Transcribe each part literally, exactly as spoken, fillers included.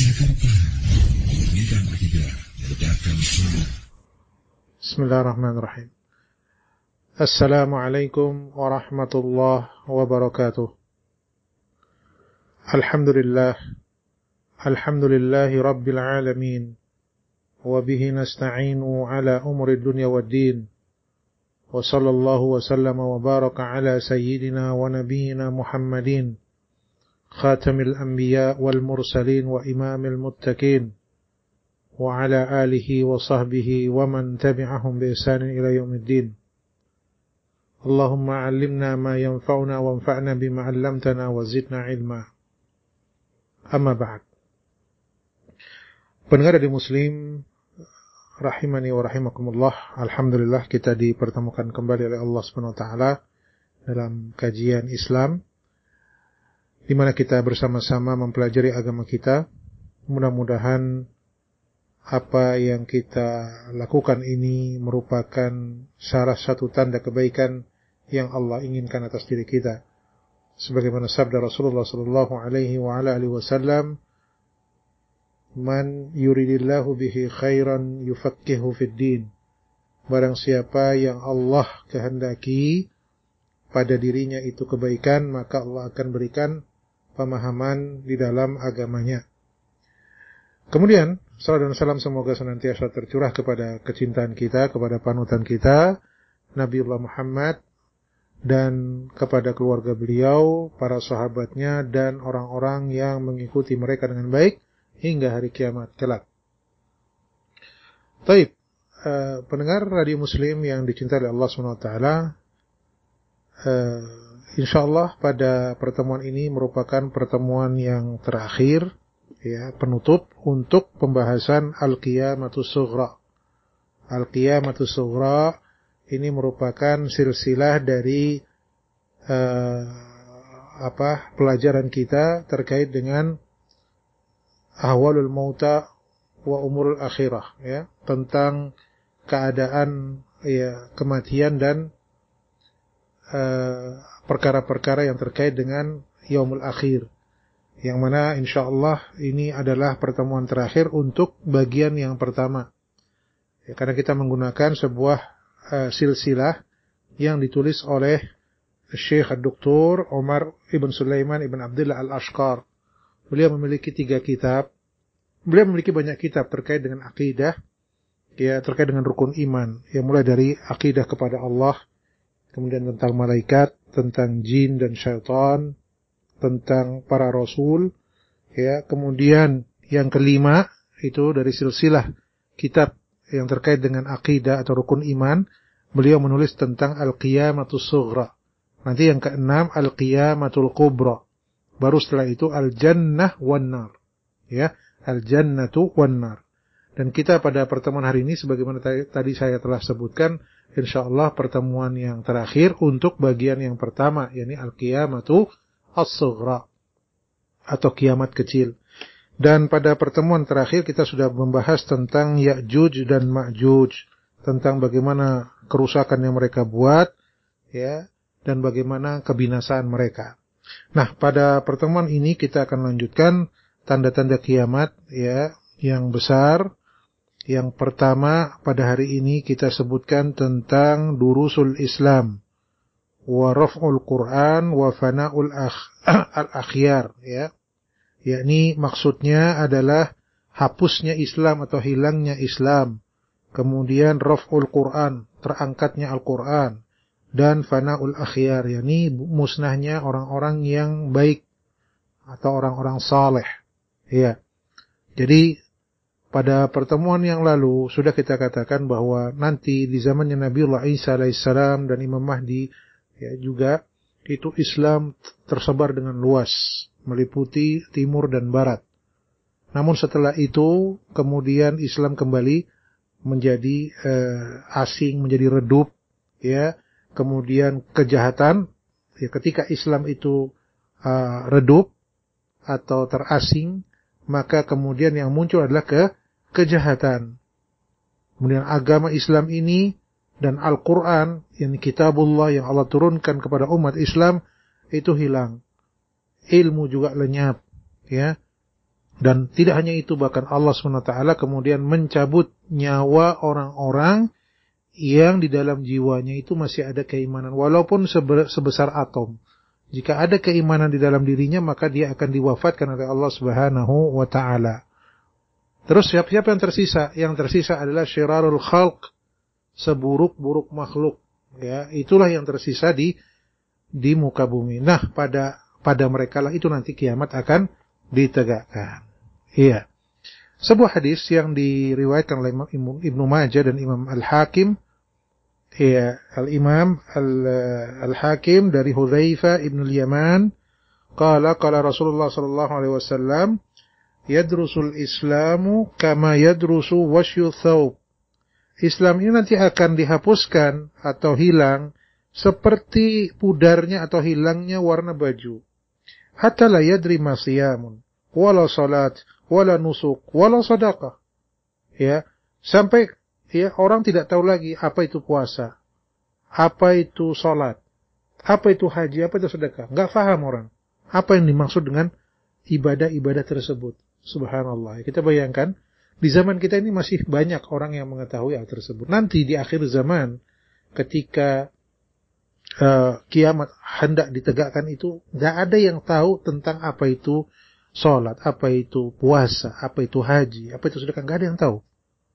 Bismillahirrahmanirrahim. Assalamualaikum warahmatullahi wabarakatuh. Alhamdulillah. Alhamdulillahi rabbil alamin. Wa bihi nasta'inu ala umuri dunya waddin. Wa sallallahu wa sallama wa baraka ala sayyidina wa nabiyyina Muhammadin, khatamil anbiya wal mursalin wa imamil muttaqin, wa ala alihi wa sahbihi wa man tabi'ahum bi ihsanin ila yaumiddin. Allahumma 'allimna ma yanfa'una wanfa'na bima 'allamtana wa zidna ilma. Amma ba'd. Pendengar di Muslim rahimani wa rahimakumullah, alhamdulillah kita dipertemukan kembali oleh Allah Subhanahu wa taala dalam kajian Islam di mana kita bersama-sama mempelajari agama kita. Mudah-mudahan apa yang kita lakukan ini merupakan salah satu tanda kebaikan yang Allah inginkan atas diri kita. Sebagaimana sabda Rasulullah sallallahu alaihi wa ala alihi wasallam, "Man yuridillahu bihi khairan yufaqihu fid din." Barang siapa yang Allah kehendaki pada dirinya itu kebaikan, maka Allah akan berikan pemahaman di dalam agamanya. Kemudian, salam dan salam semoga senantiasa tercurah kepada kecintaan kita, kepada panutan kita, Nabiullah Muhammad, dan kepada keluarga beliau, para sahabatnya, dan orang-orang yang mengikuti mereka dengan baik hingga hari kiamat kelak. Baik, uh, pendengar radio Muslim yang dicintai oleh Allah subhanahu wa taala, uh, insyaallah pada pertemuan ini merupakan pertemuan yang terakhir, ya, penutup untuk pembahasan Al-Qiyamatus Sughra. Al-Qiyamatus Sughra ini merupakan silsilah dari uh, apa pelajaran kita terkait dengan ahwalul mauta wa umurul akhirah, ya, tentang keadaan, ya, kematian dan uh, perkara-perkara yang terkait dengan yaumul akhir, yang mana insyaallah ini adalah pertemuan terakhir untuk bagian yang pertama, ya, karena kita menggunakan sebuah uh, silsilah yang ditulis oleh Syekh Ad-Doktor Umar Ibn Sulaiman Ibn Abdullah Al-Ashqar. Beliau memiliki tiga kitab. Beliau memiliki banyak kitab terkait dengan akidah, ya, terkait dengan rukun iman, ya, mulai dari akidah kepada Allah, kemudian tentang malaikat, tentang jin dan syaitan, tentang para rasul, ya, kemudian yang kelima itu dari silsilah kitab yang terkait dengan akidah atau rukun iman, beliau menulis tentang Al-Qiyamatus Sughra. Nanti yang keenam Al-Qiyamatul Kubra. Baru setelah itu Al-Jannah wan Nar, ya, Al-Jannatu wan Nar. Dan kita pada pertemuan hari ini sebagaimana tadi saya telah sebutkan, insyaallah pertemuan yang terakhir untuk bagian yang pertama, yakni Al-Qiyamatu As-Sughra atau kiamat kecil. Dan pada pertemuan terakhir kita sudah membahas tentang Ya'juj dan Ma'juj, tentang bagaimana kerusakan yang mereka buat, ya, dan bagaimana kebinasaan mereka. Nah, pada pertemuan ini kita akan lanjutkan tanda-tanda kiamat, ya, yang besar. Yang pertama pada hari ini kita sebutkan tentang durusul Islam, wa raf'ul Quran wa fana'ul al-akhyar, ya. Yakni maksudnya adalah hapusnya Islam atau hilangnya Islam. Kemudian raf'ul Quran, terangkatnya Al-Quran, dan fana'ul akhyar, yakni musnahnya orang-orang yang baik atau orang-orang saleh, ya. Jadi pada pertemuan yang lalu sudah kita katakan bahwa nanti di zamannya Nabiullah Isa alaihissalam dan Imam Mahdi, ya, juga itu Islam tersebar dengan luas, meliputi timur dan barat. Namun setelah itu kemudian Islam kembali menjadi eh, asing, menjadi redup, ya. Kemudian kejahatan, ya, ketika Islam itu uh, redup atau terasing, maka kemudian yang muncul adalah ke kejahatan. Kemudian agama Islam ini dan Al-Quran, yang kitabullah yang Allah turunkan kepada umat Islam, itu hilang. Ilmu juga lenyap, ya. Dan tidak hanya itu, bahkan Allah subhanahu wa taala kemudian mencabut nyawa orang-orang yang di dalam jiwanya itu masih ada keimanan, walaupun sebesar atom. Jika ada keimanan di dalam dirinya, maka dia akan diwafatkan oleh Allah subhanahu wa ta'ala. Terus siapa-siapa yang tersisa? Yang tersisa adalah syirarul khalq, seburuk-buruk makhluk. Ya, itulah yang tersisa di di muka bumi. Nah, pada pada mereka lah itu nanti kiamat akan ditegakkan. Iya. Sebuah hadis yang diriwayatkan oleh Imam Ibnu Majah dan Imam Al-Hakim, iya, Al-Imam Al-Hakim dari Hudzaifah Ibn Al-Yaman, qala qala Rasulullah sallallahu alaihi wasallam, yadrusul Islamu kama yadrusu wasyu thawb. Islam ini nanti akan dihapuskan atau hilang seperti pudarnya atau hilangnya warna baju. Hatta la yadri ma siyamun wala salat wala nusuk wala sadaqah. Ya, sampai ya orang tidak tahu lagi apa itu puasa, apa itu salat, apa itu haji, apa itu sedekah. Enggak paham orang apa yang dimaksud dengan ibadah-ibadah tersebut. Subhanallah. Kita bayangkan di zaman kita ini masih banyak orang yang mengetahui hal tersebut. Nanti di akhir zaman ketika uh, kiamat hendak ditegakkan itu, enggak ada yang tahu tentang apa itu salat, apa itu puasa, apa itu haji, apa itu sedekah, enggak ada yang tahu.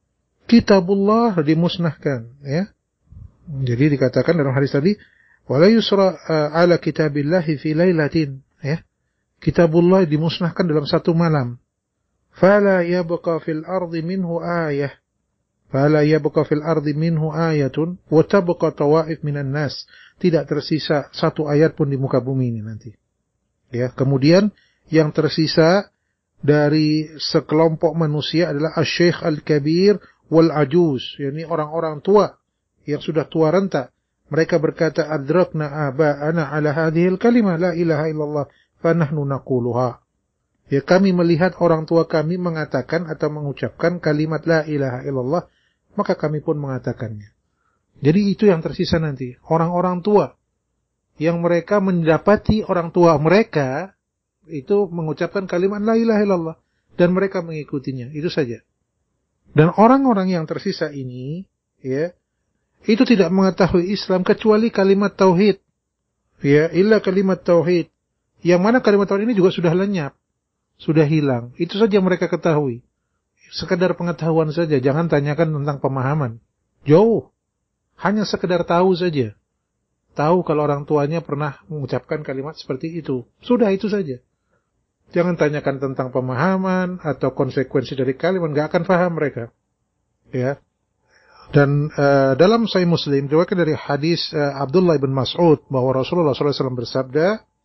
Kitabullah dimusnahkan, ya. Jadi dikatakan dalam hadis tadi, wala yusra uh, ala kitabillahi fi lailatin, ya. Kitabullah dimusnahkan dalam satu malam. Fala yabqa fil ardi minhu ayah. Fala yabqa fil ardi minhu ayatun wa tabqa tawaif minan nas. Tidak tersisa satu ayat pun di muka bumi ini nanti. Ya, kemudian yang tersisa dari sekelompok manusia adalah asy-syekh al-kabir wal ajuz, yakni orang-orang tua yang sudah tua renta. Mereka berkata, adrakna aba'ana ala hadhil kalimah la ilaha illallah fa nahnu naquluha. Ya, kami melihat orang tua kami mengatakan atau mengucapkan kalimat la ilaha illallah, maka kami pun mengatakannya. Jadi itu yang tersisa nanti, orang-orang tua yang mereka mendapati orang tua mereka itu mengucapkan kalimat la ilaha illallah dan mereka mengikutinya, itu saja. Dan orang-orang yang tersisa ini, ya, itu tidak mengetahui Islam kecuali kalimat tauhid. Ya, illa kalimat tauhid. Yang mana kalimat tauhid ini juga sudah lenyap, sudah hilang. Itu saja mereka ketahui. Sekedar pengetahuan saja, jangan tanyakan tentang pemahaman. Jauh. Hanya sekedar tahu saja. Tahu kalau orang tuanya pernah mengucapkan kalimat seperti itu. Sudah, itu saja. Jangan tanyakan tentang pemahaman atau konsekuensi dari kalimat, enggak akan paham mereka. Ya. Dan uh, dalam Sahih Muslim diriwayatkan dari hadis uh, Abdullah bin Mas'ud bahwa Rasulullah sallallahu alaihi wasallam bersabda,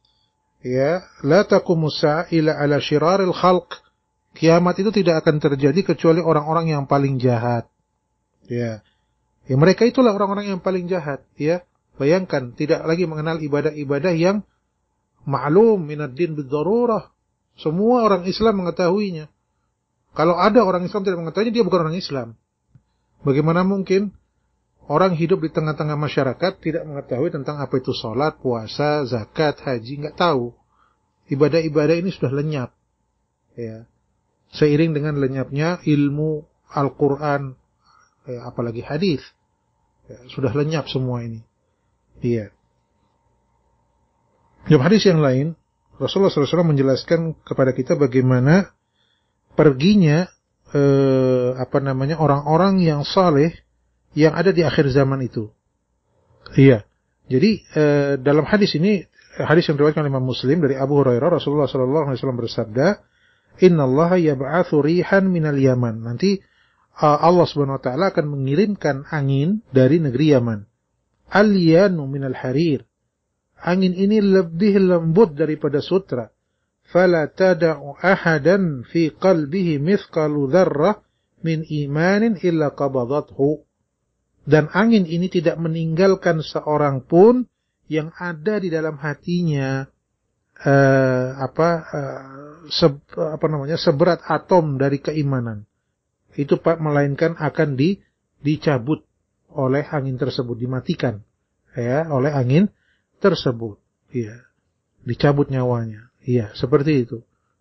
ya, la taqumus sa'a illa ala syiraril khalq. Kiamat itu tidak akan terjadi kecuali orang-orang yang paling jahat. Ya. Ya, mereka itulah orang-orang yang paling jahat, ya. Bayangkan, tidak lagi mengenal ibadah-ibadah yang ma'lum minad din bid-darurah. Semua orang Islam mengetahuinya. Kalau ada orang Islam tidak mengetahuinya, dia bukan orang Islam. Bagaimana mungkin orang hidup di tengah-tengah masyarakat tidak mengetahui tentang apa itu salat, puasa, zakat, haji, enggak tahu. Ibadah-ibadah ini sudah lenyap. Ya. Seiring dengan lenyapnya ilmu Al-Qur'an, ya, apalagi hadis. Ya, sudah lenyap semua ini. Iya. Dalam hadis yang lain, Rasulullah sallallahu alaihi wasallam menjelaskan kepada kita bagaimana perginya eh, apa namanya orang-orang yang saleh yang ada di akhir zaman itu. Iya. Jadi eh, dalam hadis ini, hadis yang diriwayatkan oleh Imam Muslim dari Abu Hurairah, Rasulullah sallallahu alaihi wasallam bersabda, "Innallaha yab'atsu rihan minal Yaman." Nanti uh, Allah Subhanahu wa taala akan mengirimkan angin dari negeri Yaman. Al-yanu minal harir. Angin ini lebih lembut daripada sutra. Fala tada'u ahadan fi qalbihi mithqalu dzarrah min imanin illa qabadathu. Dan angin ini tidak meninggalkan seorang pun yang ada di dalam hatinya uh, apa uh, se, apa namanya seberat atom dari keimanan. Itu Pak melainkan akan di, dicabut oleh angin tersebut, dimatikan ya oleh angin tersebut. Iya. Dicabut nyawanya. Iya, seperti itu.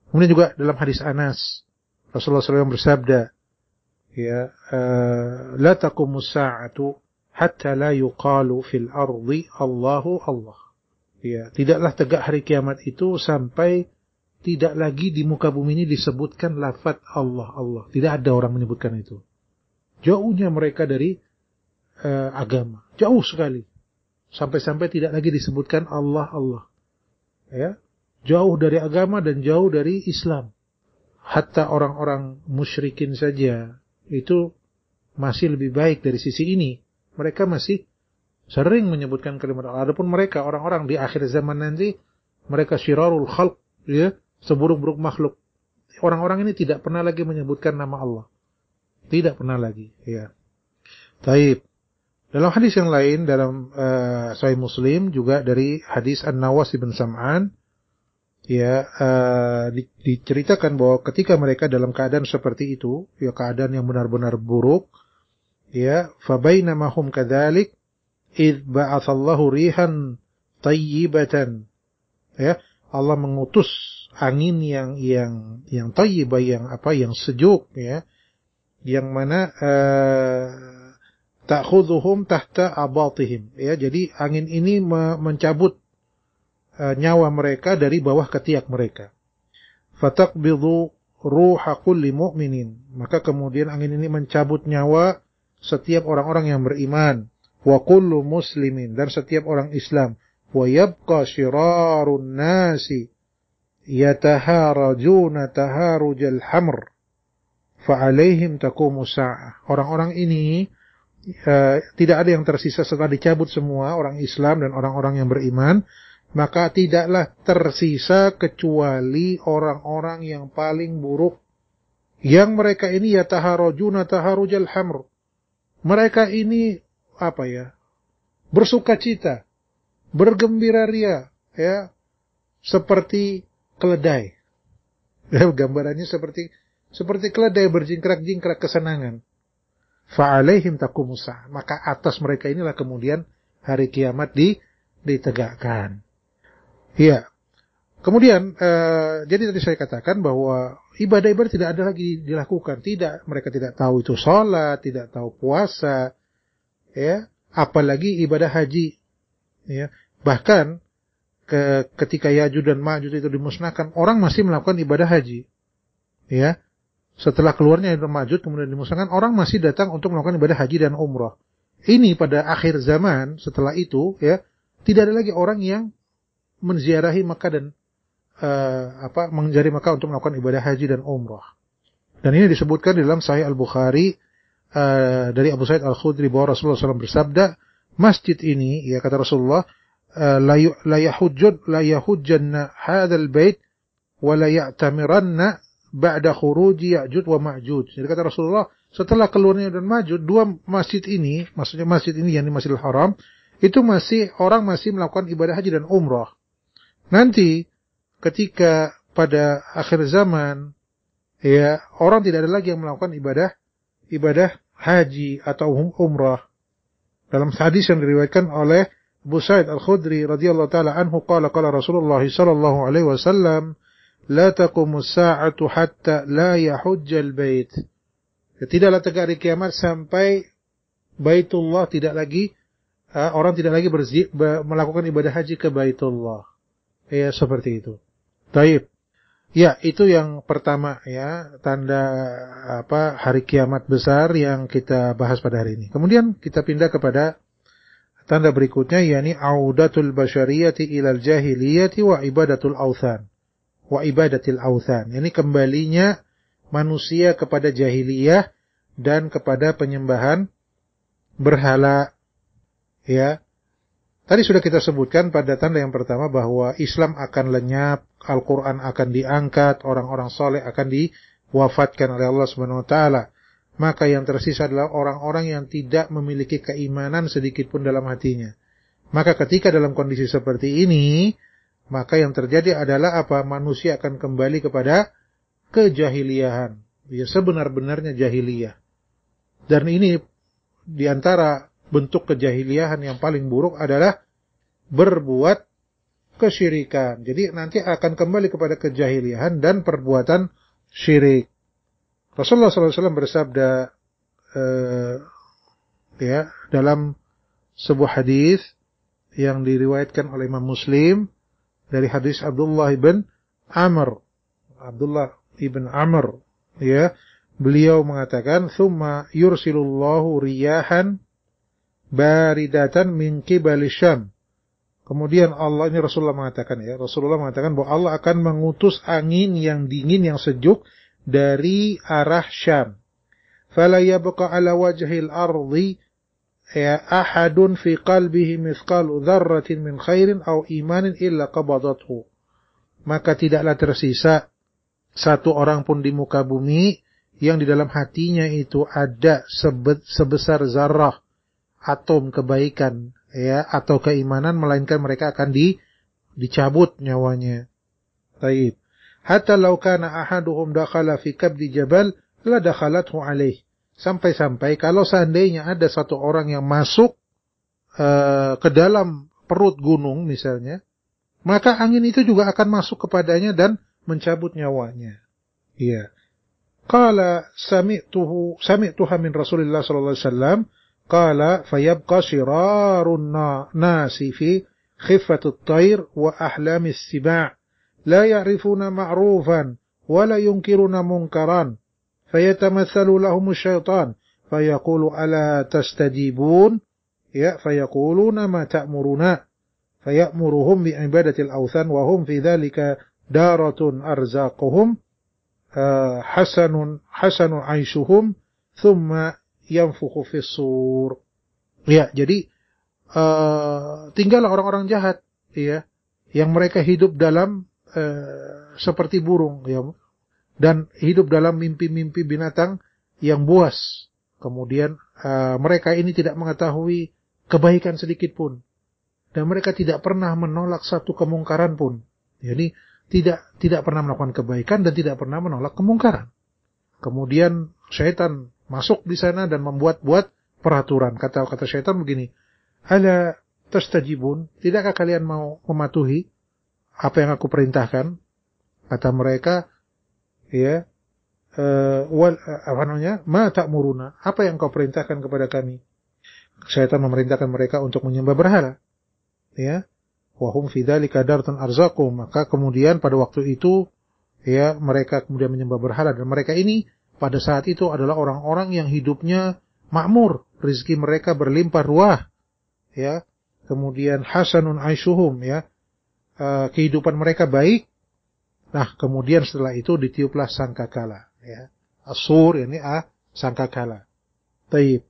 Kemudian juga dalam hadis Anas, Rasulullah shallallahu alaihi wasallam bersabda, ya, uh, la taqumus sa'atu hatta la yuqalu fil ardi Allahu Allah. Ya, tidaklah tegak hari kiamat itu sampai tidak lagi di muka bumi ini disebutkan lafaz Allah Allah. Tidak ada orang menyebutkan itu. Jauhnya mereka dari uh, agama, jauh sekali. Sampai-sampai tidak lagi disebutkan Allah Allah. Ya, jauh dari agama dan jauh dari Islam. Hatta orang-orang musyrikin saja itu masih lebih baik dari sisi ini. Mereka masih sering menyebutkan kalimat Allah. Adapun mereka, orang-orang di akhir zaman nanti, mereka syirarul khalq, ya, seburuk-buruk makhluk. Orang-orang ini tidak pernah lagi menyebutkan nama Allah. Tidak pernah lagi. Ya. Taib. Dalam hadis yang lain, dalam uh, Sahih Muslim, juga dari hadis An-Nawas bin Sam'an, ya, uh, di, diceritakan bahwa ketika mereka dalam keadaan seperti itu, ya, keadaan yang benar-benar buruk, ya, fabainama hum kadzalik id ba'atsallahu rihan tayyibatan, ya, Allah mengutus angin yang yang yang tayyibah, yang apa, yang sejuk, ya, yang mana uh, ta'khudhuhum tahta abatihim, ya, jadi angin ini me- mencabut uh, nyawa mereka dari bawah ketiak mereka. Fataqbidu ruha kulli mu'minin, maka kemudian angin ini mencabut nyawa setiap orang-orang yang beriman, wa kullu muslimin, dan setiap orang Islam, wa yabqa syirarun nasi yataharajuna taharujal hamr fa alaihim taqumu sa'ah. Orang-orang ini Uh, tidak ada yang tersisa setelah dicabut semua orang Islam dan orang-orang yang beriman, maka tidaklah tersisa kecuali orang-orang yang paling buruk, yang mereka ini yataharujuna taharujal hamr. Mereka ini apa ya? Bersukacita, bergembira ria, ya, seperti keledai. Ya, gambarannya seperti seperti keledai berjingkrak-jingkrak kesenangan. Fa'alaihim taqumus sa'ah, maka atas mereka inilah kemudian hari kiamat di, ditegakkan. Iya. Kemudian uh, jadi tadi saya katakan bahwa ibadah-ibadah tidak ada lagi dilakukan, tidak, mereka tidak tahu itu salat, tidak tahu puasa, ya, apalagi ibadah haji, ya. Bahkan ke, ketika Ya'juj dan Ma'juj itu dimusnahkan, orang masih melakukan ibadah haji, ya. Setelah keluarnya Ya'juj dan Ma'juj kemudian dimusnahkan, orang masih datang untuk melakukan ibadah haji dan umrah. Ini pada akhir zaman, setelah itu, ya, tidak ada lagi orang yang menziarahi Makkah dan uh, apa menziarahi Makkah untuk melakukan ibadah haji dan umrah. Dan ini disebutkan di dalam Sahih Al-Bukhari uh, dari Abu Sa'id Al-Khudri bahwa Rasulullah shallallahu alaihi wasallam bersabda, masjid ini, ya, kata Rasulullah, uh, la yahujjun la yahujjanna hadzal bait wa la ya'tamiranna ba'da khuruji Ya'juj wa Ma'juj. Jadi kata Rasulullah, setelah keluarnya dan Ma'juj, dua masjid ini, maksudnya masjid ini yang di Masjidil Haram, itu masih orang masih melakukan ibadah haji dan umrah. Nanti ketika pada akhir zaman, ya, orang tidak ada lagi yang melakukan ibadah ibadah haji atau umrah. Dalam hadis yang diriwayatkan oleh Abu Sa'id Al-Khudri radhiyallahu taala anhu, qala qala Rasulullah sallallahu alaihi wasallam, la taqumus sa'atu hatta la yahujjal bait. Tidaklah tegak hari kiamat sampai Baitullah tidak lagi uh, orang tidak lagi berzi, ber, melakukan ibadah haji ke Baitullah. Ya, seperti itu. Taib. Ya, itu yang pertama, ya, tanda apa hari kiamat besar yang kita bahas pada hari ini. Kemudian kita pindah kepada tanda berikutnya, yakni audatul basyariyati ilal jahiliyati wa ibadatul authan. Wa ibadatil authan. Ini kembalinya manusia kepada jahiliyah dan kepada penyembahan berhala, ya. Tadi sudah kita sebutkan pada tanda yang pertama bahwa Islam akan lenyap, Al-Quran akan diangkat, orang-orang soleh akan diwafatkan oleh Allah subhanahu wa taala. Maka yang tersisa adalah orang-orang yang tidak memiliki keimanan sedikit pun dalam hatinya. Maka ketika dalam kondisi seperti ini, maka yang terjadi adalah apa? Manusia akan kembali kepada kejahiliahan. Ya, sebenar-benarnya jahiliyah. Dan ini diantara bentuk kejahiliahan yang paling buruk adalah berbuat kesyirikan. Jadi nanti akan kembali kepada kejahilian dan perbuatan syirik. Rasulullah sallallahu alaihi wasallam bersabda uh, ya dalam sebuah hadis yang diriwayatkan oleh Imam Muslim dari hadis Abdullah ibn Amr. Abdullah ibn Amr, ya, beliau mengatakan, "Tsumma yursilullahu riyahan baridatan min qibali Syam." Kemudian Allah, ini Rasulullah mengatakan ya, Rasulullah mengatakan bahwa Allah akan mengutus angin yang dingin, yang sejuk dari arah Syam. Fala yabqa ala wajhil ardi ya ahadun fi qalbihi mithqalu dzarratin min khairin aw imanin illa qabadathu. Maka tidaklah tersisa satu orang pun di muka bumi yang di dalam hatinya itu ada sebesar zarrah atom kebaikan ya atau keimanan, melainkan mereka akan di, dicabut nyawanya. Taib. Hatta law kana ahaduhum dakhala fi kabdi jabal la dakhalathu alaih. Sampai-sampai kalau seandainya ada satu orang yang masuk uh, ke dalam perut gunung misalnya, maka angin itu juga akan masuk kepadanya dan mencabut nyawanya. Iya. Qala sami'tuhu sami'tuha min Rasulillah sallallahu alaihi wasallam. Qala fayabqa shirarun nasi fi khiffatut tayr wa ahlamis siba' la ya'rifuna ma'rufan wa la yunkiruna munkaran fayatamathalu lahum asy-syaitan fayaqulu ala tastajibun ya fayaquluna ma ta'muruna faya'muruhum bi'ibadatil awthan wa hum fi dhalika daratun arzaquhum uh, hasanun hasanun 'aishuhum thumma yanfukhu fis sur. Ya, jadi uh, tinggallah orang-orang jahat ya, yang mereka hidup dalam uh, seperti burung ya, dan hidup dalam mimpi-mimpi binatang yang buas. Kemudian uh, mereka ini tidak mengetahui kebaikan sedikit pun, dan mereka tidak pernah menolak satu kemungkaran pun. Jadi tidak tidak pernah melakukan kebaikan dan tidak pernah menolak kemungkaran. Kemudian syaitan masuk di sana dan membuat-buat peraturan. Kata-kata syaitan begini, "Ala tastajibun? Tidakkah kalian mau mematuhi apa yang aku perintahkan?" Kata mereka, ya, uh, wal apa namanya? "Ma ta'muruna? Apa yang kau perintahkan kepada kami?" Syaitan memerintahkan mereka untuk menyembah berhala. Ya. Wa hum fi dzalika daratun arzaqum. Maka kemudian pada waktu itu ya mereka kemudian menyembah berhala, dan mereka ini pada saat itu adalah orang-orang yang hidupnya makmur, rezeki mereka berlimpah ruah, ya. Kemudian hasanun aishuhum, ya, uh, kehidupan mereka baik. Nah, kemudian setelah itu ditiuplah sangkakala, ya, asur, ini ah sangkakala. Taib.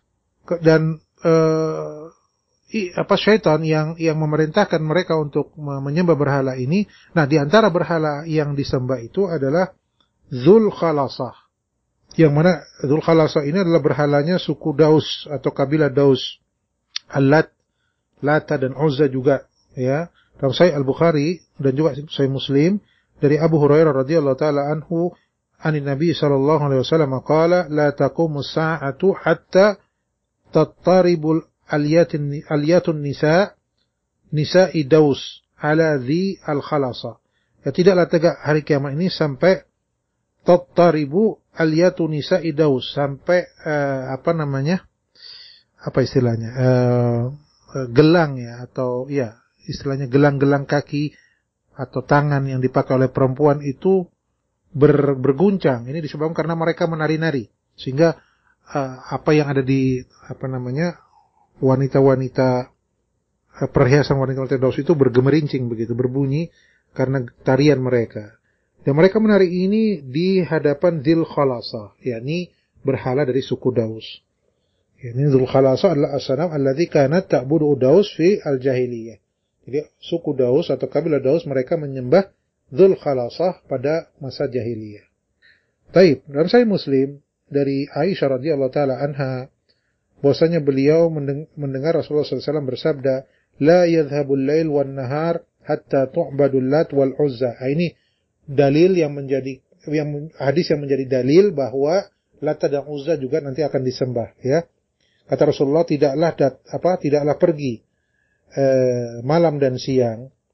Dan uh, i, apa syaitan yang yang memerintahkan mereka untuk menyembah berhala ini. Nah, di antara berhala yang disembah itu adalah Dzul Khalasah. Yang mana Dzul Khalasah ini adalah berhalanya suku Daus atau kabilah Daus. Al-Lat, Lata dan Uzza juga, ya. Dalam Sahih Al-Bukhari dan juga Sahih Muslim dari Abu Hurairah radhiyallahu taala anhu, anin Nabi sallallahu alaihi wasallam qala la taqumu as-sa'atu hatta tattaribul aliyatun aliyatun nisa nisa'i Daus ala dhi al-Khalasah. Ya, tidaklah tegak hari kiamat ini sampai tattaribu aliyatu nisa'i Daus, sampai uh, apa namanya, apa istilahnya, uh, uh, gelang ya, atau ya istilahnya gelang-gelang kaki atau tangan yang dipakai oleh perempuan itu ber, berguncang. Ini disebabkan karena mereka menari-nari, sehingga uh, apa yang ada di apa namanya wanita-wanita uh, perhiasan wanita-wanita Daus itu bergemerincing begitu, berbunyi karena tarian mereka. Dan mereka menari ini di hadapan Dzul Khalasah, yakni berhala dari suku Daus. Yakni Dzul Khalasah adalah as-sanam alladzi kanat ta'budu Daus fi al-jahiliyah. Jadi suku Daus atau kabilah Daus mereka menyembah Dzul Khalasah pada masa jahiliyah. Taib, dalam Sahih Muslim dari Aisyah radhiyallahu taala anha, bahwasanya beliau mendengar Rasulullah sallallahu alaihi wasallam bersabda, "La yadhhabul lail wan nahar hatta tu'badul Lat wal Uzza." Ini dalil yang menjadi yang hadis yang menjadi dalil bahwa Lata dan Uzza juga nanti akan disembah, ya. Kata Rasulullah, tidaklah dat, apa tidaklah pergi eh, malam dan siang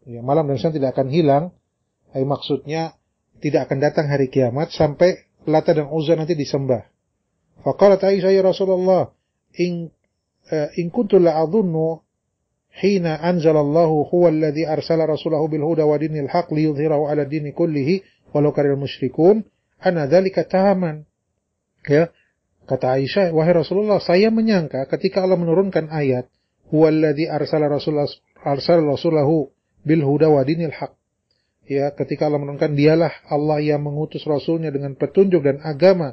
Ya, malam dan siang tidak akan hilang. Ay, maksudnya tidak akan datang hari kiamat sampai Lata dan Uzza nanti disembah. Faqalat Aisyah, ya Rasulullah, in uh, in kuntu la'adhunnu hina anzalallahu huwa alladhi arsala rasulahu bil huda wa dinil haq liyudhhirahu 'ala dini kullihi walau karihal musyrikun, ana dzalika tahaman. Ya, kata Aisyah, wahai Rasulullah, saya menyangka ketika Allah menurunkan ayat huwa alladhi arsala rasulahu arsala rasulahu bil huda wa dinil haq. Ya, ketika Allah menurunkan, dialah Allah yang mengutus Rasulnya dengan petunjuk dan agama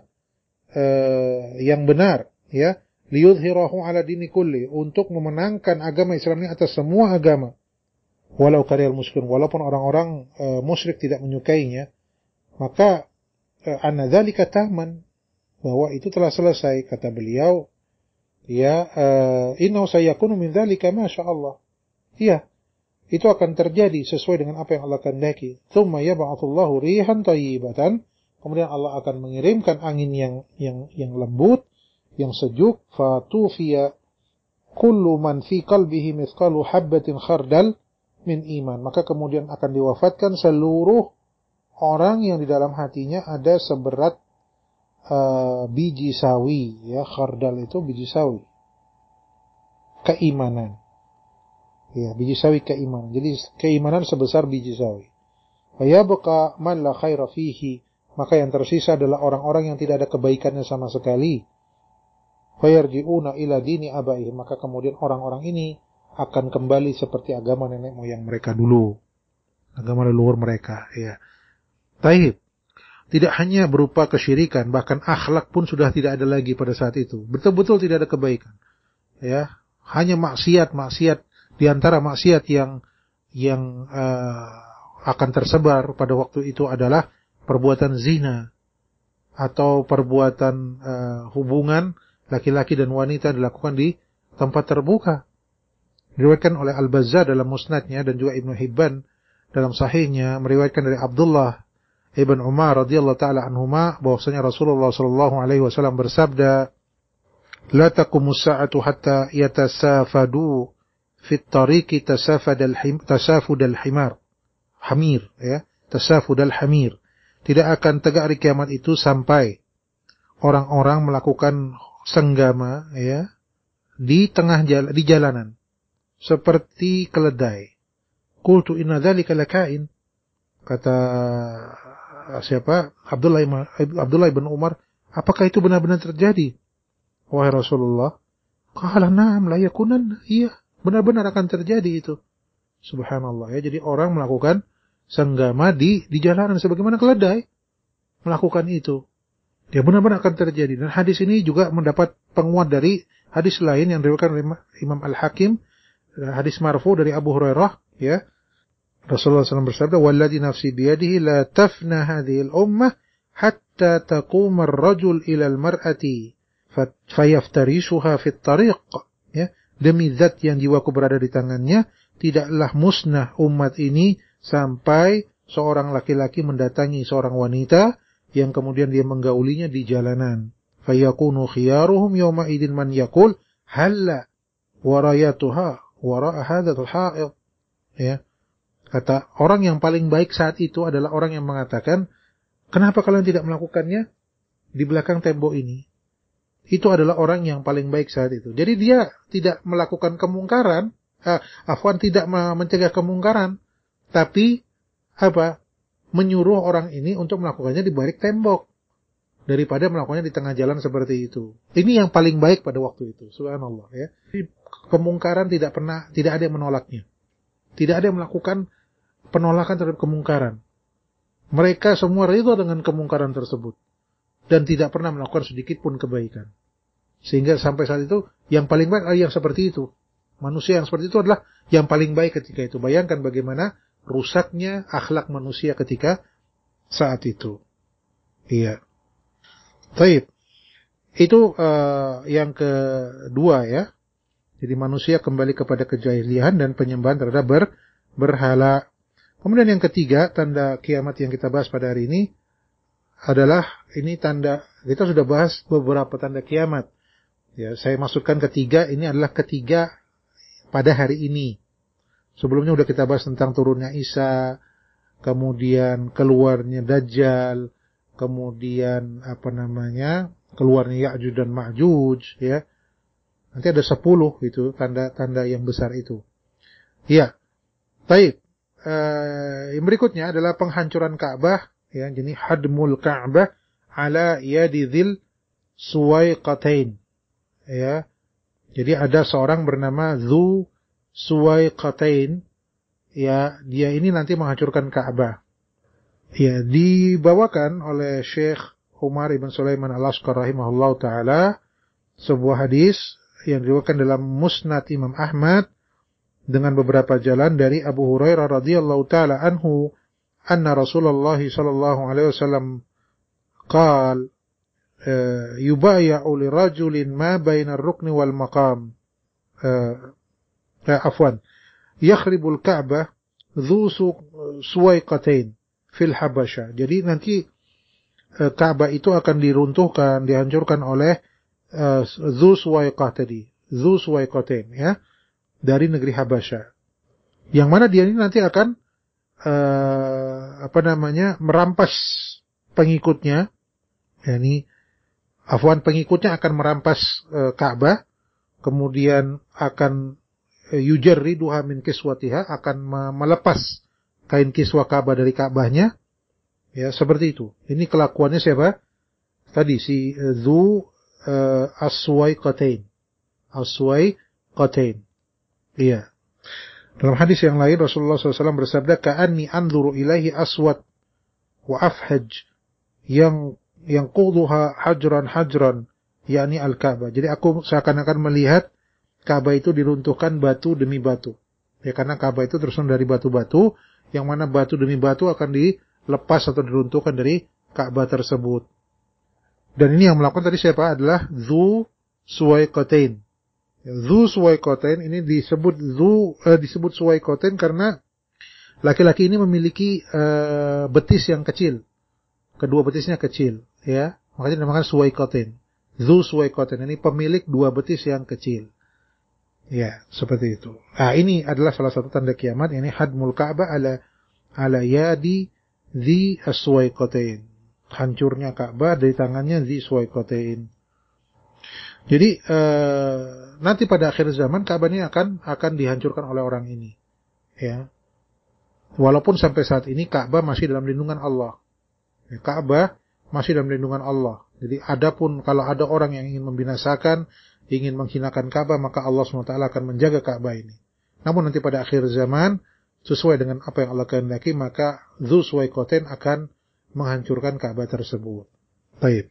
uh, yang benar, ya, liyudhhirahu ala dini kulli, untuk memenangkan agama Islam ini atas semua agama, walau karihal musyrikun, walaupun orang-orang uh, musyrik tidak menyukainya. Maka uh, anna dzalika tahman, bahwa itu telah selesai. Kata beliau, ya, uh, innahu sayakunu min dzalika ma syaa Allah. Iya, itu akan terjadi sesuai dengan apa yang Allah kehendaki. Tsumma yab'atsullahu rihan thayyibatan, kemudian Allah akan mengirimkan angin yang yang yang lembut, yang sejuk, fatufiya kullu man fi qalbihi mithqalu habbatin khardal min iman, maka kemudian akan diwafatkan seluruh orang yang di dalam hatinya ada seberat uh, biji sawi, ya, khardal itu biji sawi, keimanan. Ya, biji sawi keimanan. Jadi keimanan sebesar biji sawi. Wa yabqa man la khaira fihi, maka yang tersisa adalah orang-orang yang tidak ada kebaikannya sama sekali. Fayarji'una ila dini abaihim, maka kemudian orang-orang ini akan kembali seperti agama nenek moyang mereka dulu, agama leluhur mereka, ya. Taib. Tidak hanya berupa kesyirikan, bahkan akhlak pun sudah tidak ada lagi pada saat itu. Betul-betul tidak ada kebaikan. Ya, hanya maksiat-maksiat. Di antara maksiat yang yang uh, akan tersebar pada waktu itu adalah perbuatan zina atau perbuatan uh, hubungan laki-laki dan wanita dilakukan di tempat terbuka. Diriwayatkan oleh Al-Bazzar dalam Musnadnya dan juga Ibnu Hibban dalam Sahihnya meriwayatkan dari Abdullah ibn Umar radhiyallahu taala anhuma bahwasanya Rasulullah sallallahu alaihi wasallam bersabda, "La taqumus sa'atu hatta yatasafadu fit tariqi tasafadal him tasafudal himar." Hamir, ya, tasafudal hamir. Tidak akan tegak hari kiamat itu sampai orang-orang melakukan senggama, ya, di tengah jalan, di jalanan seperti keledai. Qultu inna dzalika lakain. Kata siapa? Abdullah Abdullah bin Umar, apakah itu benar-benar terjadi, wahai Rasulullah? Qala na'am la yakunan. Iya, benar-benar akan terjadi itu. Subhanallah, ya. Jadi orang melakukan senggama di di jalanan sebagaimana keledai melakukan itu. Dia benar-benar akan terjadi. Dan hadis ini juga mendapat penguat dari hadis lain yang diriwayatkan oleh Imam Al-Hakim, hadis marfu dari Abu Hurairah, ya. Rasulullah shallallahu alaihi wasallam bersabda, "Walladzi nafsi biyadihi la tafna hadhihi al-ummah hatta taquma ar-rajul ila al-mar'ati fayaftarishuha fi at-tariq." Ya, demi zat yang jiwaku berada di tangannya, tidaklah musnah umat ini sampai seorang laki-laki mendatangi seorang wanita yang kemudian dia menggaulinya di jalanan. Fayakunu khiyaruhum yawma idin man yaqul halla warayatuha wara'a hadzal ha'id. Ya. Kata orang yang paling baik saat itu adalah orang yang mengatakan, kenapa kalian tidak melakukannya di belakang tembok ini? Itu adalah orang yang paling baik saat itu. Jadi dia tidak melakukan kemungkaran, eh, afwan tidak mencegah kemungkaran, tapi apa? Menyuruh orang ini untuk melakukannya di balik tembok daripada melakukannya di tengah jalan seperti itu. Ini yang paling baik pada waktu itu. Subhanallah, ya. Kemungkaran tidak pernah, tidak ada yang menolaknya. Tidak ada yang melakukan penolakan terhadap kemungkaran. Mereka semua ridha dengan kemungkaran tersebut dan tidak pernah melakukan sedikit pun kebaikan. Sehingga sampai saat itu yang paling baik adalah yang seperti itu. Manusia yang seperti itu adalah yang paling baik ketika itu. Bayangkan bagaimana rusaknya akhlak manusia ketika saat itu. Iya. Baik. Itu uh, yang kedua, ya. Jadi manusia kembali kepada kejahilian dan penyembahan terhadap ber, berhala. Kemudian yang ketiga, tanda kiamat yang kita bahas pada hari ini adalah ini tanda, kita sudah bahas beberapa tanda kiamat. Ya, saya maksudkan ketiga, ini adalah ketiga pada hari ini. Sebelumnya udah kita bahas tentang turunnya Isa, kemudian keluarnya Dajjal, kemudian apa namanya, keluarnya Ya'juj dan Ma'juj, ya. Nanti ada sepuluh itu tanda-tanda yang besar itu. Ya. Baik. Uh, yang berikutnya adalah penghancuran Ka'bah, ya, jadi hadmul Ka'bah ala yadi dzil Suwaiqatain. Ya. Jadi ada seorang bernama Dzu Suwaiqatain, ya, dia ini nanti menghancurkan Ka'bah. Ya, dibawakan oleh Syekh Umar ibn Sulaiman Al-Ashqar rahimahullah taala sebuah hadis yang diriwayatkan dalam Musnad Imam Ahmad dengan beberapa jalan dari Abu Hurairah radhiyallahu taala anhu, anna Rasulullah sallallahu alaihi wasallam qaal yubay'u li rajulin ma baina ar-rukni wal maqam uh, afwan yakhribul Ka'bah dzu suwaiqatain fil Habasyah. Jadi nanti uh, Ka'bah itu akan diruntuhkan, dihancurkan oleh uh, dzu suwaiqah tadi, dzu suwaiqatain, ya, dari negeri Habasyah. Yang mana dia ini nanti akan uh, apa namanya, merampas pengikutnya, yakni afwan pengikutnya akan merampas uh, Ka'bah, kemudian akan uh, yujarriduha min kiswatiha, akan melepas kain kiswa Ka'bah dari Ka'bahnya, ya, seperti itu. Ini kelakuannya siapa? Tadi si uh, Dzu uh, As-Suwaiqatain. As-Suwaiqatain. Iya. Dalam hadis yang lain Rasulullah shallallahu alaihi wasallam bersabda, "Ka'anni anzuru ilaihi aswad wa afhaj yang yang quduha hajran hajran, yakni al-Ka'bah." Jadi aku seakan-akan melihat Ka'bah itu diruntuhkan batu demi batu. Ya, karena Ka'bah itu tersusun dari batu-batu, yang mana batu demi batu akan dilepas atau diruntuhkan dari Ka'bah tersebut. Dan ini yang melakukan tadi siapa? Adalah Dzu Suwaiqatain. Dzu Suwaiqatain ini disebut Dzu eh, disebut Suwaiqatain karena laki-laki ini memiliki eh, betis yang kecil. Kedua betisnya kecil, ya. Makanya dinamakan Suwaiqatain. Dzu Suwaiqatain ini pemilik dua betis yang kecil. Ya, seperti itu. Nah, ini adalah salah satu tanda kiamat, ini hadmul Ka'bah ala ala yadi Dzi As-Suwaiqatain. Hancurnya Ka'bah dari tangannya Dzi Suwaiqatain. Jadi uh, nanti pada akhir zaman Ka'bah ini akan akan dihancurkan oleh orang ini, ya. Walaupun sampai saat ini Ka'bah masih dalam lindungan Allah. Ya, Ka'bah masih dalam lindungan Allah. Jadi adapun kalau ada orang yang ingin membinasakan, ingin menghinakan Ka'bah, maka Allah subhanahu wa taala akan menjaga Ka'bah ini. Namun nanti pada akhir zaman sesuai dengan apa yang Allah kehendaki, maka Dzu Suwaiqatain akan menghancurkan Ka'bah tersebut. Baik.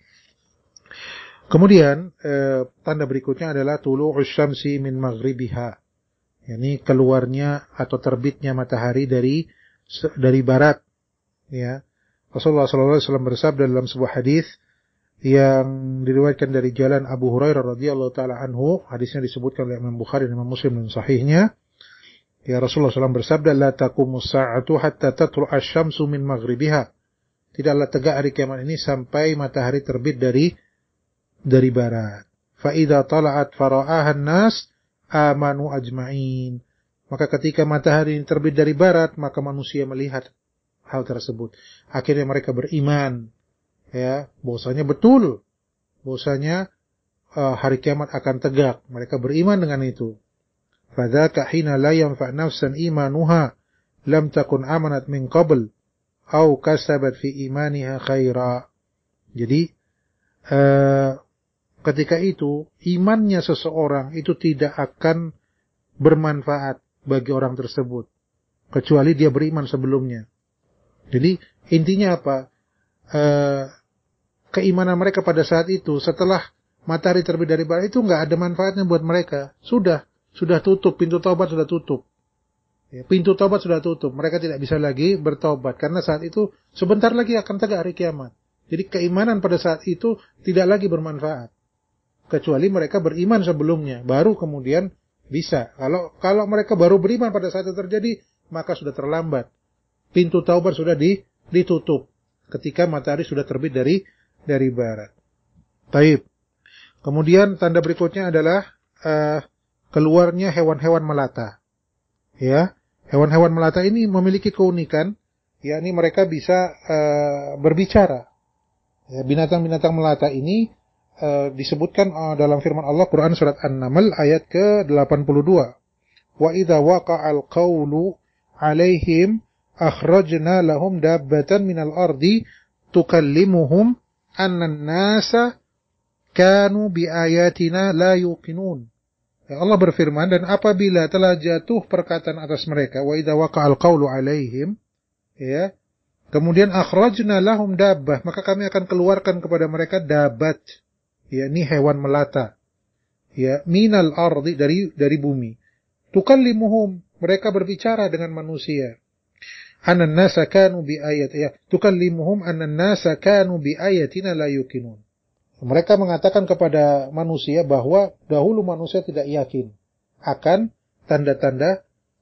Kemudian eh, tanda berikutnya adalah tulu'us syamsi min maghribiha. yakni keluarnya atau terbitnya matahari dari dari barat, ya. Rasulullah sallallahu alaihi wasallam bersabda dalam sebuah hadis yang diriwayatkan dari jalan Abu Hurairah radhiyallahu taala anhu, hadisnya disebutkan oleh Imam Bukhari dan Imam Muslim dalam sahihnya. Ya, Rasulullah sallallahu alaihi wasallam bersabda, la taqumus sa'atu hatta tatlu'a asy-syamsu min maghribiha. Tidaklah tegak hari kiamat ini sampai matahari terbit dari dari barat. Fa idza tala'at fara'aha an-nas amanu ajma'in. Maka ketika matahari ini terbit dari barat, maka manusia melihat hal tersebut. Akhirnya mereka beriman, ya, bahwasanya betul, bahwasanya uh, hari kiamat akan tegak. Mereka beriman dengan itu. Fadzaka hina la yanfa' nafsan imanuha lam takun amanat min qabl au kasabat fi imaniha khaira. Jadi uh, ketika itu imannya seseorang itu tidak akan bermanfaat bagi orang tersebut kecuali dia beriman sebelumnya. Jadi intinya apa? Uh, keimanan mereka pada saat itu setelah matahari terbit dari barat itu nggak ada manfaatnya buat mereka. Sudah, sudah tutup, pintu taubat sudah tutup. Ya, pintu taubat sudah tutup. Mereka tidak bisa lagi bertaubat karena saat itu sebentar lagi akan tegak hari kiamat. Jadi keimanan pada saat itu tidak lagi bermanfaat kecuali mereka beriman sebelumnya, baru kemudian bisa. Kalau kalau mereka baru beriman pada saat itu terjadi, maka sudah terlambat. Pintu taubat sudah ditutup ketika matahari sudah terbit dari dari barat. Taib. Kemudian tanda berikutnya adalah uh, keluarnya hewan-hewan melata. Ya, Hewan-hewan melata ini memiliki keunikan, yakni mereka bisa uh, berbicara. Ya, binatang-binatang melata ini uh, disebutkan uh, dalam firman Allah Quran surat An-Naml ayat ke delapan puluh dua. Wa idza waqa'al qawlu 'alaihim akhrajna lahum dabbatan minal ardi tukallimuhum anna an-nasa kanu biayatina la yuqinun. Ya, Allah berfirman, dan apabila telah jatuh perkataan atas mereka, wa idza waqa'al qawlu 'alaihim, ya, kemudian akhrajna lahum dabbah, maka kami akan keluarkan kepada mereka dabat, yakni hewan melata, ya, minal ardi, dari dari bumi. Tukallimuhum, mereka berbicara dengan manusia. Anan nasa kanu bi ayat, ya, tukallimuhum anan nasa kanu bi ayatina la yuqinun. Mereka mengatakan kepada manusia bahwa dahulu manusia tidak yakin akan tanda-tanda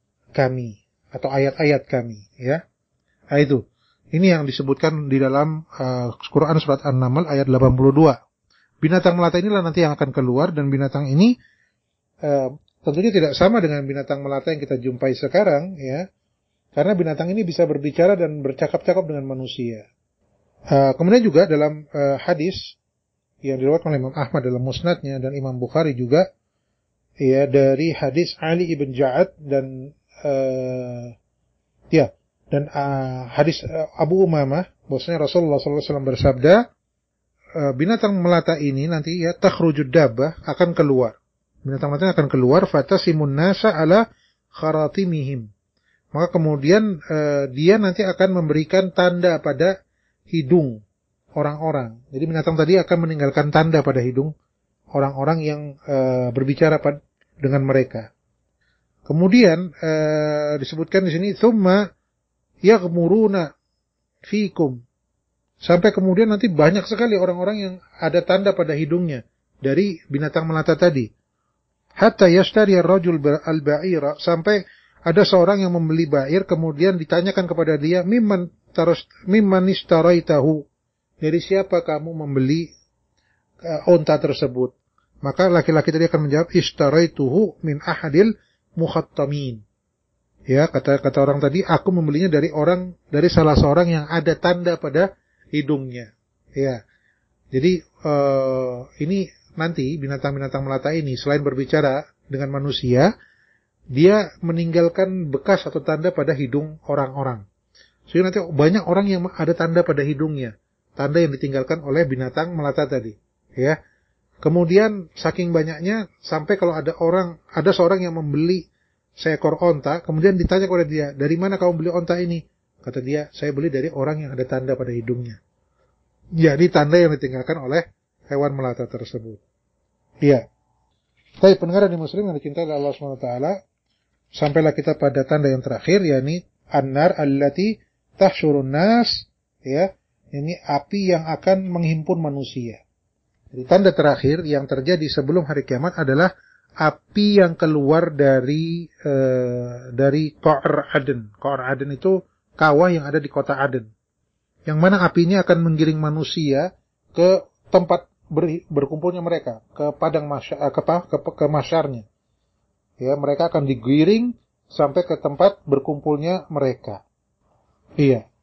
kami atau ayat-ayat kami, ya. Nah, itu. Ini yang disebutkan di dalam uh, Quran surat An-Naml ayat delapan puluh dua. Binatang melata inilah nanti yang akan keluar, dan binatang ini uh, tentunya tidak sama dengan binatang melata yang kita jumpai sekarang, ya. Karena binatang ini bisa berbicara dan bercakap-cakap dengan manusia. Uh, kemudian juga dalam uh, hadis yang diriwayatkan oleh Imam Ahmad dalam Musnadnya dan Imam Bukhari juga, ya, dari hadis Ali ibn Ja'ad dan uh, ya dan uh, hadis uh, Abu Umamah, bahwasanya Rasulullah sallallahu alaihi wasallam bersabda, uh, binatang melata ini nanti, ya, takhrujud dabbah, akan keluar. Binatang melata akan keluar, fatasimun nasa ala kharatimihim. Maka kemudian uh, dia nanti akan memberikan tanda pada hidung orang-orang. Jadi binatang tadi akan meninggalkan tanda pada hidung orang-orang yang uh, berbicara pad- dengan mereka. Kemudian uh, disebutkan di sini, tsumma yaghmuruna fikum. Sampai kemudian nanti banyak sekali orang-orang yang ada tanda pada hidungnya dari binatang melata tadi. Hatta yashtari ar-rajul al-ba'ira, sampai ada seorang yang membeli ba'ir, kemudian ditanyakan kepada dia, mimman taras mimman istaraitahu, dari siapa kamu membeli uh, unta tersebut? Maka laki-laki tadi akan menjawab, istaraituhu min ahadil mukhattamin. Ya, kata kata orang tadi, aku membelinya dari orang dari salah seorang yang ada tanda pada hidungnya. Ya. Jadi uh, ini nanti binatang-binatang melata ini selain berbicara dengan manusia, dia meninggalkan bekas atau tanda pada hidung orang-orang. Sehingga nanti banyak orang yang ada tanda pada hidungnya, tanda yang ditinggalkan oleh binatang melata tadi, ya. Kemudian saking banyaknya sampai kalau ada orang, ada seorang yang membeli seekor onta, kemudian ditanya kepada dia, dari mana kamu beli onta ini? Kata dia, saya beli dari orang yang ada tanda pada hidungnya. Jadi tanda yang ditinggalkan oleh hewan melata tersebut. Iya. Baik, pendengar di Muslim yang dicintai oleh Allah subhanahu wa taala, sampailah kita pada tanda yang terakhir, yakni an-nar allati tahsyurun nas, ya, ini api yang akan menghimpun manusia. Jadi tanda terakhir yang terjadi sebelum hari kiamat adalah api yang keluar dari uh, dari Qa'r Aden. Qa'r Aden itu kawah yang ada di kota Aden, yang mana apinya akan menggiring manusia ke tempat ber, berkumpulnya mereka, ke padang masyar, ke, ke, ke masyarnya. Ya, mereka akan digiring sampai ke tempat berkumpulnya mereka. Iya.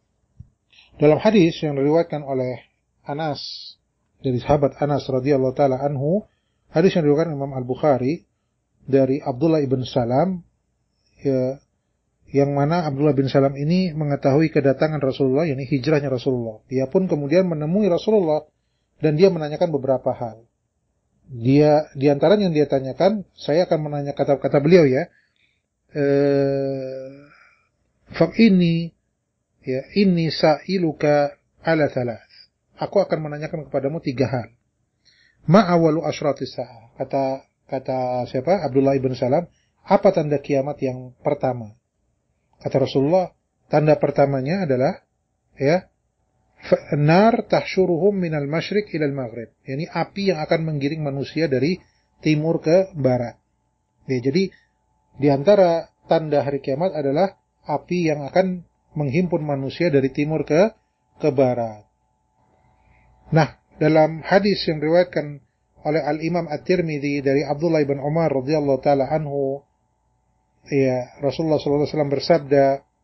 Dalam hadis yang diriwayatkan oleh Anas, dari sahabat Anas radhiyallahu taala anhu, hadis yang diriwayatkan Imam Al-Bukhari dari Abdullah ibn Salam, ya, yang mana Abdullah bin Salam ini mengetahui kedatangan Rasulullah, yakni hijrahnya Rasulullah. Dia pun kemudian menemui Rasulullah dan dia menanyakan beberapa hal. Dia di antara yang dia tanyakan, saya akan menanya kata-kata beliau, ya. Eh, fa ini ya inni sa'iluka ala thalath. Aku akan menanyakan kepadamu tiga hal. Ma awalu asyratis sa'ah. Kata kata siapa? Abdullah ibn Salam, apa tanda kiamat yang pertama? Kata Rasulullah, tanda pertamanya adalah, ya, nar tahsyuruhum minal masyriq ilal maghrib. Yani api yang akan menggiring manusia dari timur ke barat. Ya, jadi di antara tanda hari kiamat adalah api yang akan menghimpun manusia dari timur ke ke barat. Nah, dalam hadis yang diriwayatkan oleh Al-Imam At-Tirmidzi dari Abdullah bin Umar radhiyallahu taala anhu, ya Rasulullah sallallahu alaihi wasallam bersabda,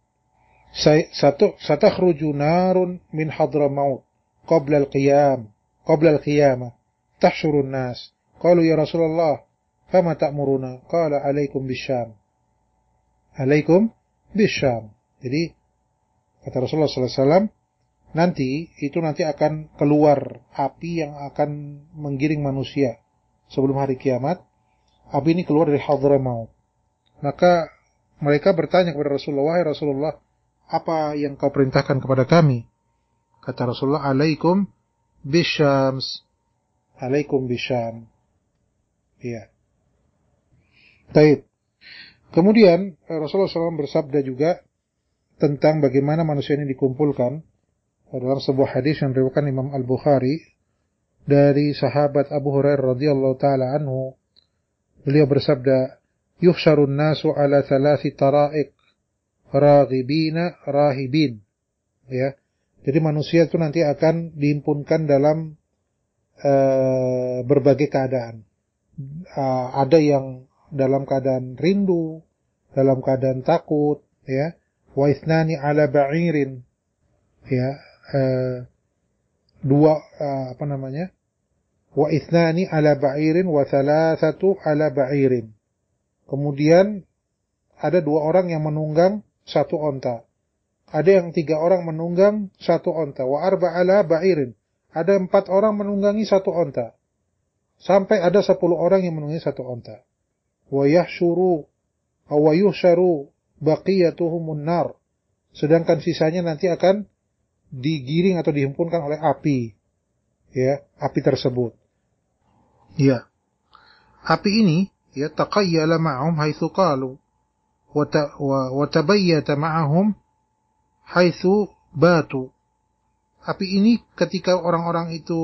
satu satakhruju narun min hadramaut qabla al-qiyam qabla al-qiyamah tahsyurun nas. Qalu ya Rasulullah, fama ta'muruna? Qala alaikum bisyam. Alaikum bisyam. Jadi kata Rasulullah sallallahu alaihi wasallam, nanti itu nanti akan keluar api yang akan menggiring manusia sebelum hari kiamat. Api ini keluar dari Hadramaut. Maka mereka bertanya kepada Rasulullah, wahai Rasulullah, apa yang kau perintahkan kepada kami? Kata Rasulullah, alaikum bisyams. Alaikum bisyam. Iya. Baik. Kemudian Rasulullah shallallahu alaihi wasallam bersabda juga tentang bagaimana manusia ini dikumpulkan dalam sebuah hadis yang diriwayatkan Imam Al-Bukhari dari sahabat Abu Hurairah radhiyallahu taala anhu. Beliau bersabda, yuhsyarun nasu ala thalathi tara'iq raghibina rahibin. Ya. Jadi manusia itu nanti akan dihimpunkan dalam uh, berbagai keadaan. Uh, ada yang dalam keadaan rindu, dalam keadaan takut, ya. Wa ithnani ala ba'irin. Ya, uh, dua uh, apa namanya? Wa ithnani ala ba'irin wa thalathatu ala ba'irin. Kemudian ada dua orang yang menunggang satu onta. Ada yang tiga orang menunggang satu onta. Wa arba ala ba'irin. Ada empat orang menunggangi satu onta. Sampai ada sepuluh orang yang menunggangi satu onta. Wa yahsyuru wa yuhsyaru baqiyatuhumun nar. Sedangkan sisanya nanti akan digiring atau dihimpunkan oleh api. Ya, api tersebut. Ya. Api ini ya taqayyala ma'hum haitsu qalu wa tabayyata ma'hum haitsu batu. Api ini ketika orang-orang itu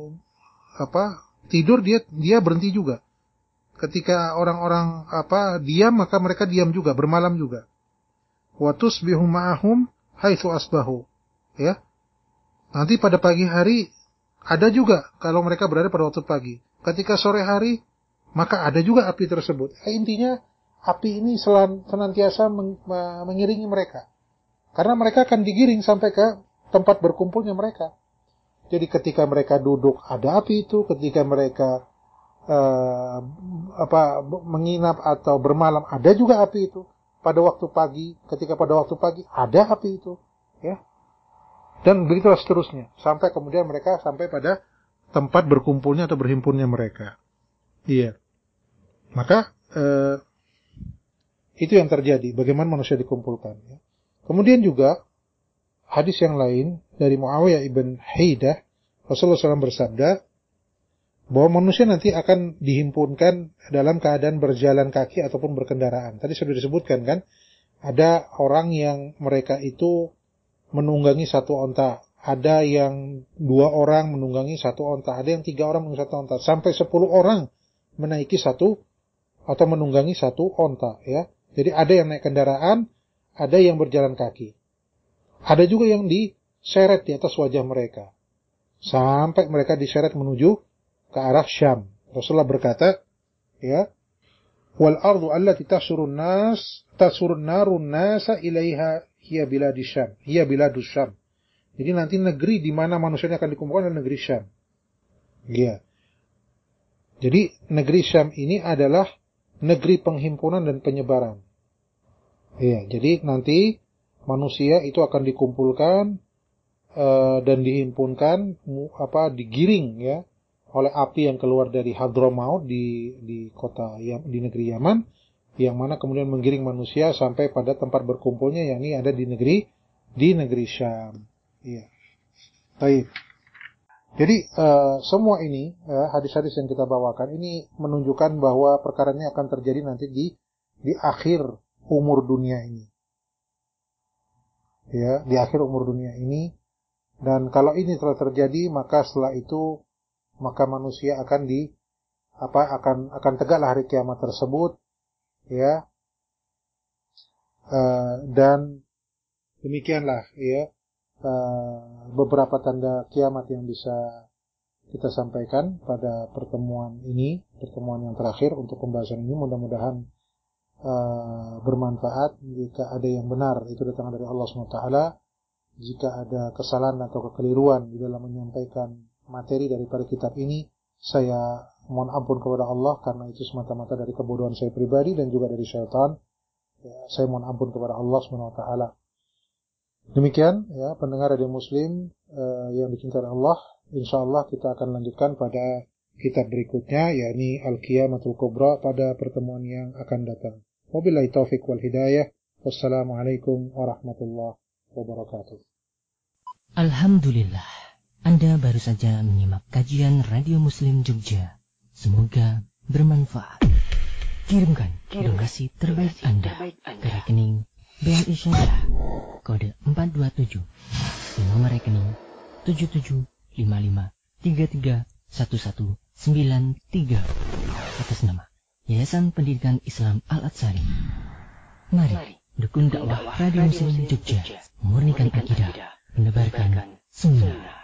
apa tidur dia dia berhenti juga. Ketika orang-orang apa diam maka mereka diam juga, bermalam juga. Wa tusbihu ma'hum haitsu asbahu. Ya. Nanti pada pagi hari ada juga kalau mereka berada pada waktu pagi. Ketika sore hari maka ada juga api tersebut. Intinya api ini senantiasa mengiringi mereka. Karena mereka akan digiring sampai ke tempat berkumpulnya mereka. Jadi ketika mereka duduk ada api itu, ketika mereka uh, apa menginap atau bermalam ada juga api itu. Pada waktu pagi, ketika pada waktu pagi ada api itu, ya. Dan begitulah seterusnya sampai kemudian mereka sampai pada tempat berkumpulnya atau berhimpunnya mereka. Iya. Maka uh, itu yang terjadi. Bagaimana manusia dikumpulkan. Ya. Kemudian juga hadis yang lain dari Muawiyah ibn Haidah, Rasulullah shallallahu alaihi wasallam bersabda bahwa manusia nanti akan dihimpunkan dalam keadaan berjalan kaki ataupun berkendaraan. Tadi sudah disebutkan kan, ada orang yang mereka itu menunggangi satu onta, ada yang dua orang menunggangi satu onta, ada yang tiga orang menunggangi satu onta, sampai sepuluh orang menaiki satu atau menunggangi satu onta. Ya, jadi ada yang naik kendaraan, ada yang berjalan kaki. Ada juga yang diseret di atas wajah mereka. Sampai mereka diseret menuju ke arah Syam. Rasulullah berkata, ya, wal ardu allati tasurun nas, tasurun narun nasa ilaiha hiya biladus Syam, hiya biladus Syam. Jadi nanti negeri di mana manusia akan dikumpulkan adalah negeri Syam. Ya. Jadi negeri Syam ini adalah negeri penghimpunan dan penyebaran. Ya, jadi nanti manusia itu akan dikumpulkan uh, dan dihimpunkan apa digiring ya oleh api yang keluar dari Hadramaut di di kota di negeri Yaman, yang mana kemudian menggiring manusia sampai pada tempat berkumpulnya yang ini ada di negeri di negeri Syam. Iya. Baik. Jadi uh, semua ini uh, hadis-hadis yang kita bawakan ini menunjukkan bahwa perkara ini akan terjadi nanti di di akhir umur dunia ini. Ya, di akhir umur dunia ini. Dan kalau ini telah terjadi, maka setelah itu maka manusia akan di apa akan akan tegaklah hari kiamat tersebut, ya. Uh, dan demikianlah ya uh, beberapa tanda kiamat yang bisa kita sampaikan pada pertemuan ini, pertemuan yang terakhir untuk pembahasan ini. Mudah-mudahan uh, bermanfaat, jika ada yang benar itu datang dari Allah subhanahu wa taala. Jika ada kesalahan atau kekeliruan di dalam menyampaikan materi daripada kitab ini, saya mohon ampun kepada Allah karena itu semata-mata dari kebodohan saya pribadi dan juga dari syaitan. Ya, saya mohon ampun kepada Allah subhanahu wa taala. Demikian ya pendengar radio Muslim uh, yang dicintai Allah. Insyaallah kita akan lanjutkan pada kitab berikutnya, yakni Al-Qiyamatul Kubra pada pertemuan yang akan datang. Wabillahi taufiq wal hidayah. Wassalamualaikum warahmatullahi wabarakatuh. Alhamdulillah, Anda baru saja menyimak kajian Radio Muslim Jogja. Semoga bermanfaat. Kirimkan donasi terbaik Anda ke rekening B N I Syariah kode empat dua tujuh di nomor rekening tujuh tujuh lima lima tiga tiga satu satu sembilan tiga atas nama Yayasan Pendidikan Islam Al-Atsari. Mari dukung dakwah Radio Muslim Jogja, memurnikan akidah, menebarkan sunnah.